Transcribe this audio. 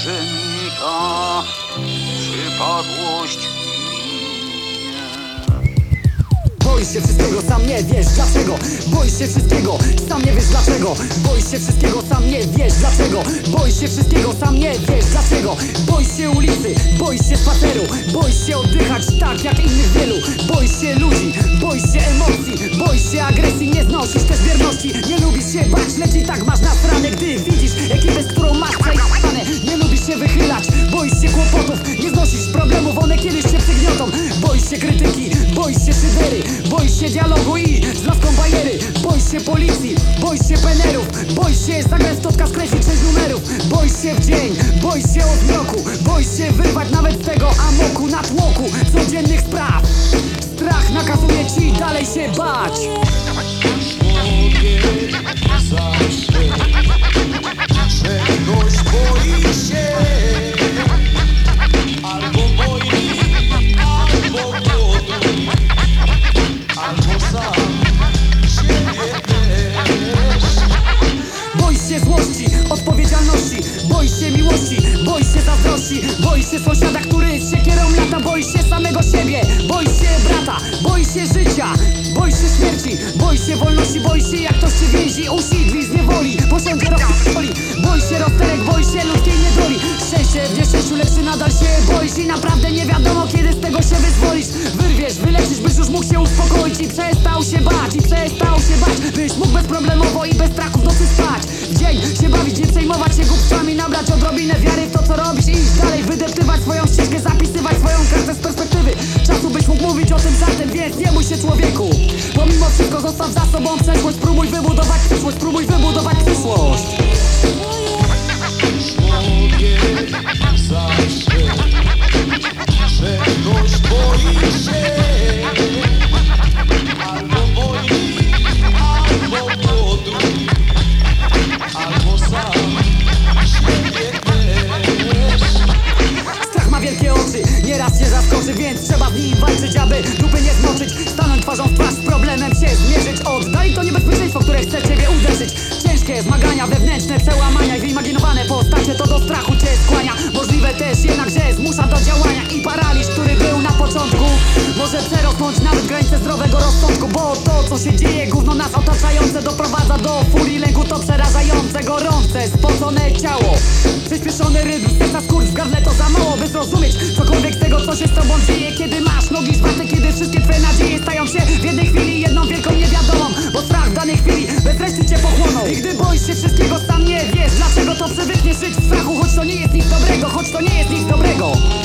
urzędnika przypadłość minie. Boisz się wszystkiego, sam nie wiesz dlaczego. Boisz się wszystkiego, sam nie wiesz dlaczego. Boisz się wszystkiego, sam nie wiesz dlaczego. Boisz się wszystkiego, sam nie wiesz dlaczego. Boisz się ulicy, boisz się spaceru. Boisz się oddychać tak jak innych wielu. Boisz się ludzi, boisz się emocji. Boisz się agresji, nie znosisz też bierności. Nie lubisz się bać, lecz i tak masz nasrane, gdy widzisz ekipę, z którą masz przejechane. Nie lubisz się wychylać, boisz się kłopotów. Nie znosisz problemów, one kiedyś cię przygniotą. Boisz się krytyki, boisz się szydery. Boisz się dialogu i z laską bajery. Boisz się policji, boisz się penerów. Boisz się zagrać stotka, skreślić 6 numerów. Boisz się w dzień, boisz się od mroku. Boisz się wyrwać nawet z tego amoku, natłoku codziennych spraw. Strach nakazuje ci dalej się bać. Czegoś boi się, albo boi, albo głodu, albo sam siebie też. Boisz się złości, odpowiedzialności. Boisz się miłości, boisz się zazdrości. Boisz się sąsiada, który z siekierą lata. Boisz się samego siebie, boisz się brata. Boisz się życia, boisz się śmierci. Boisz się wolności, boisz się jak ktoś cię więzi, usidli z niewoli, posiądzie rozpoli. Boisz się rozterek, boisz się ludzkiej niedoli. Szczęście w nieszczęściu, lecz ty nadal się boisz. I naprawdę nie wiadomo, kiedy z tego się wyzwolisz. Wyrwiesz, wyleczysz, byś już mógł się uspokoić. I przestał się bać, byś mógł bezproblemowo i bez strachu w nocy spać. W dzień się bawić, nie przejmować się głupstwami. Nabrać odrobinę wiary w to, co robisz i iść dalej. Wydeptywać swoją ścieżkę, zapisywać swoją kartę z perspektywy czasu, byś mógł mówić o tym zatem. Więc nie bój się, człowieku. Pomimo wszystko zostaw za sobą przeszłość. Spróbuj wybudować przyszłość, spróbuj wybudować przyszłość. Człowiek zawsze czegoś boi się, albo boi, albo głodu, albo sam siebie też. Strach ma wielkie oczy, nieraz się zaskoczy, więc trzeba z nim walczyć, aby dupy nie zmoczyć. Stanąć twarzą w twarz, z problemem się zmierzyć. Oddaj to niebezpieczeństwo, które chce ciebie uderzyć. Ciężkie zmagania, wewnętrzne przełamania i wyimaginowane postacie to do strachu cię skłania. Możliwe też jednak, że zmusza do działania. I paraliż, który był na początku, może przerosnąć nawet granice zdrowego rozsądku. Bo to, co się dzieje, gówno nas otaczające, doprowadza do furii lęku. To przerażające, gorące, spocone ciało, przyspieszony rytm serca, skurcz w gardle. To za mało, by zrozumieć cokolwiek z tego, co się z tobą dzieje. Kiedy masz nogi żwarte, kiedy wszystkie twoje nadzieje stają się w jednej chwili jedną wielką niewiadomą. Bo strach w danej chwili bez reszty cię pochłonął. I gdy boisz się wszystkiego, sam nie wiesz dlaczego, to przywykniesz żyć w strachu. Choć to nie jest nic dobrego, choć to nie jest nic dobrego.